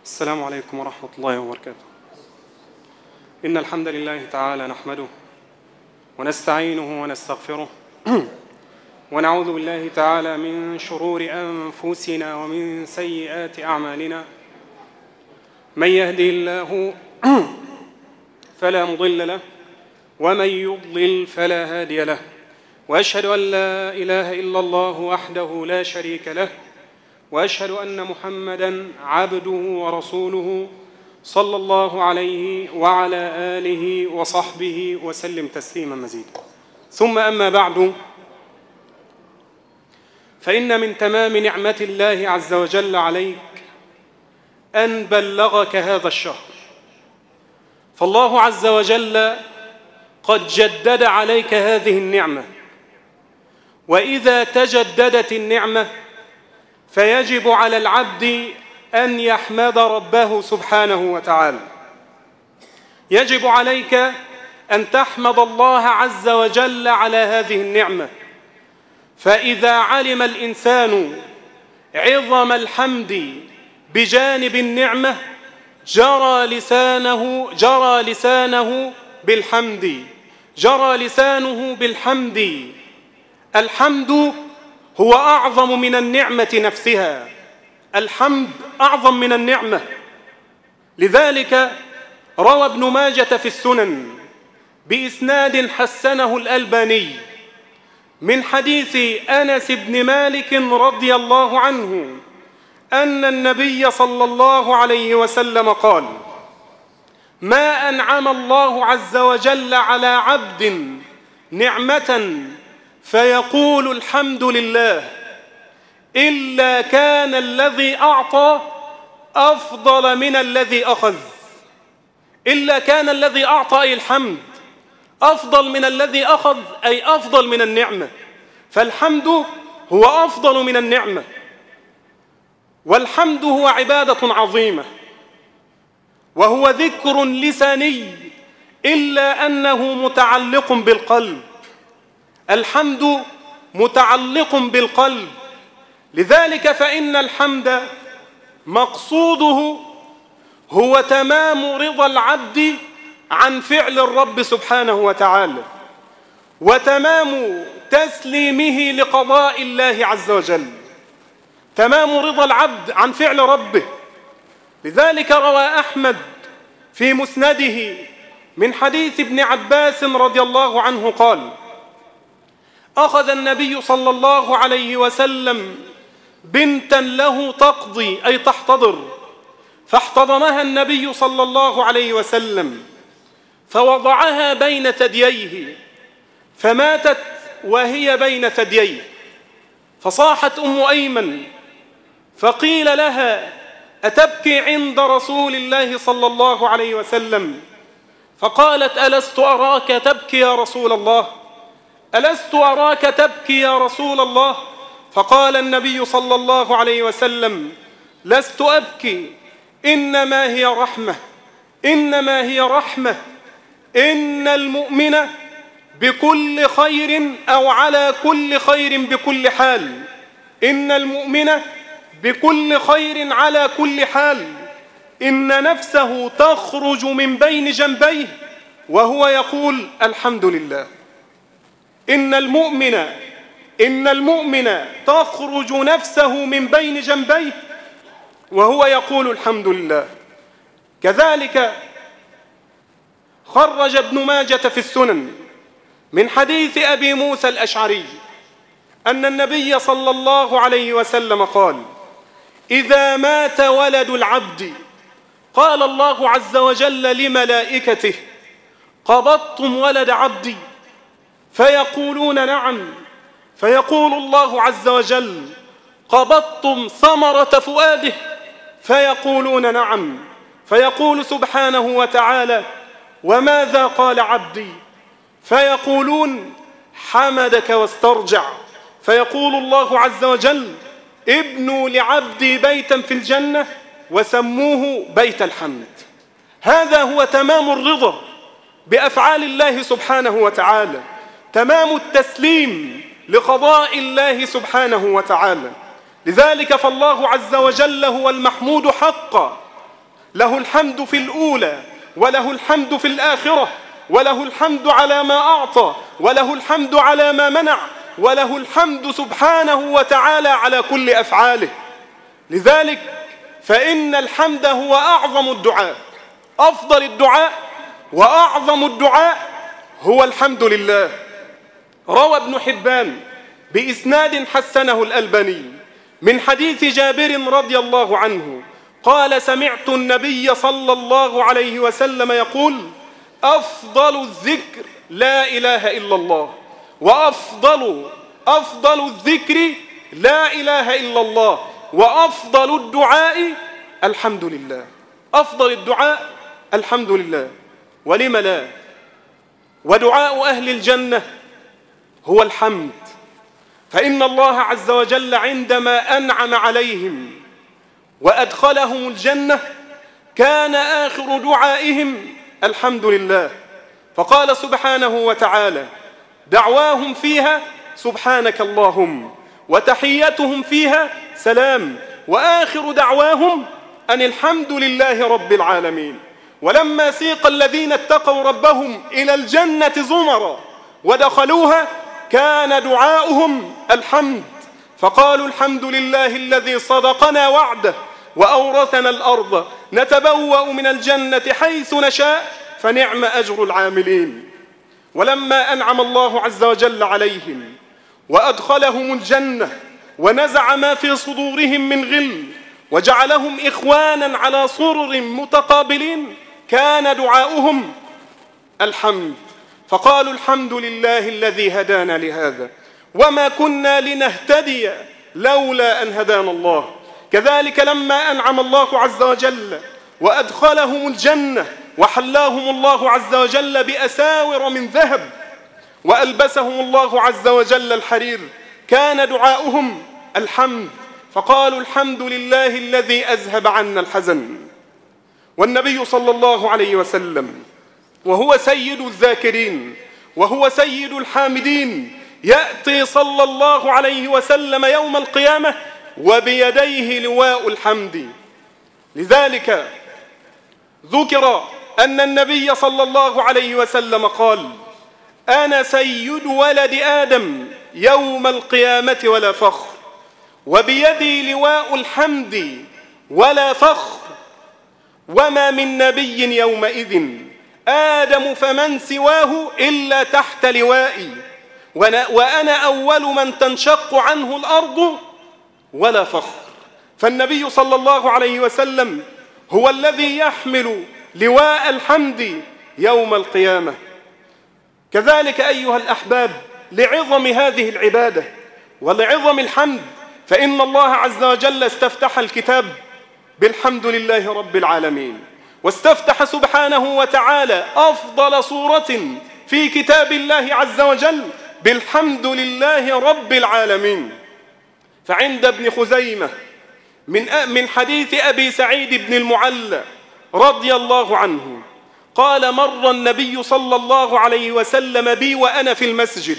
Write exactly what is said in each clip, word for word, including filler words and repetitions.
السلام عليكم ورحمة الله وبركاته. إن الحمد لله تعالى نحمده ونستعينه ونستغفره ونعوذ بالله تعالى من شرور أنفسنا ومن سيئات أعمالنا. من يهده الله فلا مضل له ومن يضلل فلا هادي له، وأشهد أن لا إله إلا الله وحده لا شريك له، وأشهد أن محمدًا عبده ورسوله صلى الله عليه وعلى آله وصحبه وسلم تسليمًا مزيدا. ثم أما بعد، فإن من تمام نعمة الله عز وجل عليك أن بلغك هذا الشهر، فالله عز وجل قد جدد عليك هذه النعمة، وإذا تجددت النعمة فيجب على العبد أن يحمد ربه سبحانه وتعالى. يجب عليك أن تحمد الله عز وجل على هذه النعمة، فإذا علم الإنسان عظم الحمد بجانب النعمة جرى لسانه جرى لسانه بالحمد جرى لسانه بالحمد. الحمد هو أعظم من النعمة نفسها، الحمد أعظم من النعمة. لذلك روى ابن ماجة في السنن بإسناد حسنه الألباني من حديث أنس بن مالك رضي الله عنه أن النبي صلى الله عليه وسلم قال: ما أنعم الله عز وجل على عبد نعمة فيقول الحمد لله إلا كان الذي أعطى أفضل من الذي أخذ. إلا كان الذي أعطى أي الحمد أفضل من الذي أخذ، أي أفضل من النعمة. فالحمد هو أفضل من النعمة، والحمد هو عبادة عظيمة، وهو ذكر لساني إلا أنه متعلق بالقلب. الحمد متعلق بالقلب، لذلك فإن الحمد مقصوده هو تمام رضا العبد عن فعل الرب سبحانه وتعالى، وتمام تسليمه لقضاء الله عز وجل، تمام رضا العبد عن فعل ربه. لذلك روى أحمد في مسنده من حديث ابن عباس رضي الله عنه قال: أخذ النبي صلى الله عليه وسلم بنتا له تقضي أي تحتضر، فاحتضنها النبي صلى الله عليه وسلم فوضعها بين ثدييه فماتت وهي بين ثدييه، فصاحت أم أيمن فقيل لها: أتبكي عند رسول الله صلى الله عليه وسلم؟ فقالت: ألست أراك تبكي يا رسول الله؟ ألست أراك تبكي يا رسول الله؟ فقال النبي صلى الله عليه وسلم: لست أبكي، إنما هي رحمة، إنما هي رحمة. إن المؤمن بكل خير أو على كل خير بكل حال، إن المؤمن بكل خير على كل حال، إن نفسه تخرج من بين جنبيه وهو يقول الحمد لله. إن المؤمن إن المؤمن تخرج نفسه من بين جنبيه وهو يقول الحمد لله. كذلك خرج ابن ماجة في السنن من حديث أبي موسى الأشعري أن النبي صلى الله عليه وسلم قال: إذا مات ولد العبد قال الله عز وجل لملائكته: قبضتم ولد عبدي؟ فيقولون نعم، فيقول الله عز وجل: قبضتم ثمرة فؤاده؟ فيقولون نعم، فيقول سبحانه وتعالى: وماذا قال عبدي؟ فيقولون: حمدك واسترجع. فيقول الله عز وجل: ابنوا لعبدي بيتا في الجنة وسموه بيت الحمد. هذا هو تمام الرضا بأفعال الله سبحانه وتعالى، تمام التسليم لقضاء الله سبحانه وتعالى. لذلك فالله عز وجل هو المحمود حقا، له الحمد في الأولى وله الحمد في الآخرة، وله الحمد على ما أعطى وله الحمد على ما منع، وله الحمد سبحانه وتعالى على كل أفعاله. لذلك فإن الحمد هو أعظم الدعاء، أفضل الدعاء وأعظم الدعاء هو الحمد لله. روى ابن حبان بإسناد حسنه الألباني من حديث جابر رضي الله عنه قال: سمعت النبي صلى الله عليه وسلم يقول: أفضل الذكر لا إله إلا الله، وأفضل أفضل الذكر لا إله إلا الله، وأفضل الدعاء الحمد لله. أفضل الدعاء الحمد لله. ولم لا؟ ودعاء أهل الجنة هو الحمد، فإن الله عز وجل عندما أنعم عليهم وأدخلهم الجنة كان آخر دعائهم الحمد لله، فقال سبحانه وتعالى: دعواهم فيها سبحانك اللهم، وتحيتهم فيها سلام، وآخر دعواهم أن الحمد لله رب العالمين. ولما سيق الذين اتقوا ربهم إلى الجنة زمرا ودخلوها كان دعاؤهم الحمد، فقالوا: الحمد لله الذي صدقنا وعده وأورثنا الأرض نتبوأ من الجنة حيث نشاء فنعم أجر العاملين. ولما أنعم الله عز وجل عليهم وأدخلهم الجنة ونزع ما في صدورهم من غل وجعلهم إخوانا على سرر متقابلين كان دعاؤهم الحمد، فقالوا: الحمد لله الذي هدانا لهذا وما كنا لنهتدي لولا أن هدانا الله. كذلك لما أنعم الله عز وجل وأدخلهم الجنة وحلاهم الله عز وجل بأساور من ذهب وألبسهم الله عز وجل الحرير كان دعاؤهم الحمد، فقالوا: الحمد لله الذي أذهب عنا الحزن. والنبي صلى الله عليه وسلم وهو سيد الذاكرين وهو سيد الحامدين يأتي صلى الله عليه وسلم يوم القيامة وبيديه لواء الحمد. لذلك ذكر أن النبي صلى الله عليه وسلم قال: أنا سيد ولد آدم يوم القيامة ولا فخر، وبيدي لواء الحمد ولا فخر، وما من نبي يومئذ آدم فمن سواه إلا تحت لوائي، وأنا أول من تنشق عنه الأرض ولا فخر. فالنبي صلى الله عليه وسلم هو الذي يحمل لواء الحمد يوم القيامة. كذلك أيها الأحباب، لعظم هذه العبادة ولعظم الحمد فإن الله عز وجل استفتح الكتاب بالحمد لله رب العالمين، واستفتح سبحانه وتعالى أفضل سورة في كتاب الله عز وجل بالحمد لله رب العالمين. فعند ابن خزيمة من من حديث أبي سعيد بن المعلى رضي الله عنه قال: مر النبي صلى الله عليه وسلم بي وأنا في المسجد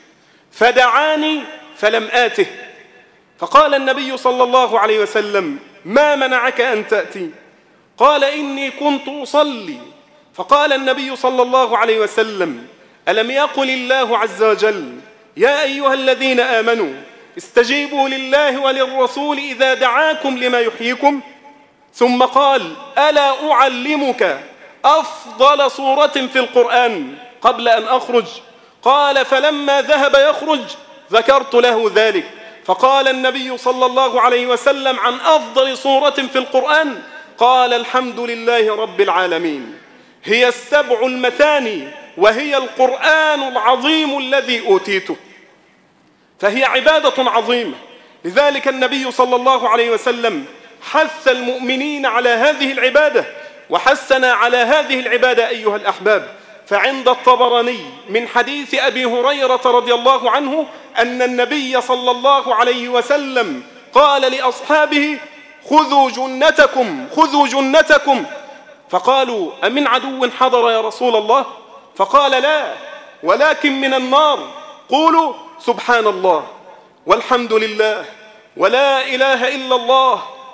فدعاني فلم آته، فقال النبي صلى الله عليه وسلم: ما منعك أن تأتي؟ قال: إني كنت أصلي. فقال النبي صلى الله عليه وسلم: ألم يقل الله عز وجل: يا أيها الذين آمنوا استجيبوا لله وللرسول إذا دعاكم لما يحييكم؟ ثم قال: ألا أعلمك أفضل سورة في القرآن قبل أن أخرج؟ قال: فلما ذهب يخرج ذكرت له ذلك، فقال النبي صلى الله عليه وسلم عن أفضل سورة في القرآن قال: الحمد لله رب العالمين، هي السبع المثاني وهي القرآن العظيم الذي أوتيته. فهي عبادة عظيمة. لذلك النبي صلى الله عليه وسلم حث المؤمنين على هذه العبادة وحثنا على هذه العبادة أيها الأحباب. فعند الطبراني من حديث أبي هريرة رضي الله عنه أن النبي صلى الله عليه وسلم قال لأصحابه: خذوا جنتكم خذوا جنتكم. فقالوا: أمن عدو حضر يا رسول الله؟ فقال: لا، ولكن من النار. قولوا سبحان الله والحمد لله ولا إله إلا الله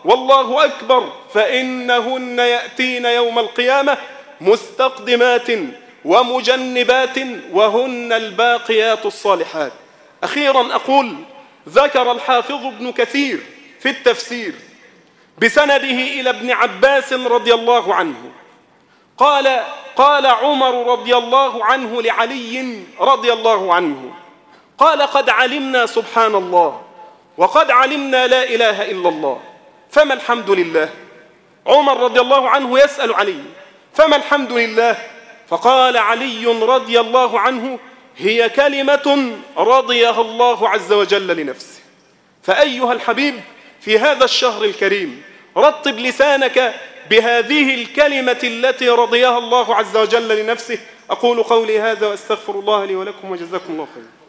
والله أكبر، فإنهن يأتين يوم القيامة مستقدمات ومجنبات وهن الباقيات الصالحات. أخيرا أقول: ذكر الحافظ ابن كثير في التفسير بسنده إلى ابن عباس رضي الله عنه قال: قال عمر رضي الله عنه لعلي رضي الله عنه، قال: قد علمنا سبحان الله، وقد علمنا لا إله إلا الله، فما الحمد لله؟ عمر رضي الله عنه يسأل علي: فما الحمد لله؟ فقال علي رضي الله عنه: هي كلمة رضيها الله عز وجل لنفسه. فأيها الحبيب، في هذا الشهر الكريم رطب لسانك بهذه الكلمة التي رضيها الله عز وجل لنفسه. أقول قولي هذا وأستغفر الله لي ولكم، وجزاكم الله خيرا.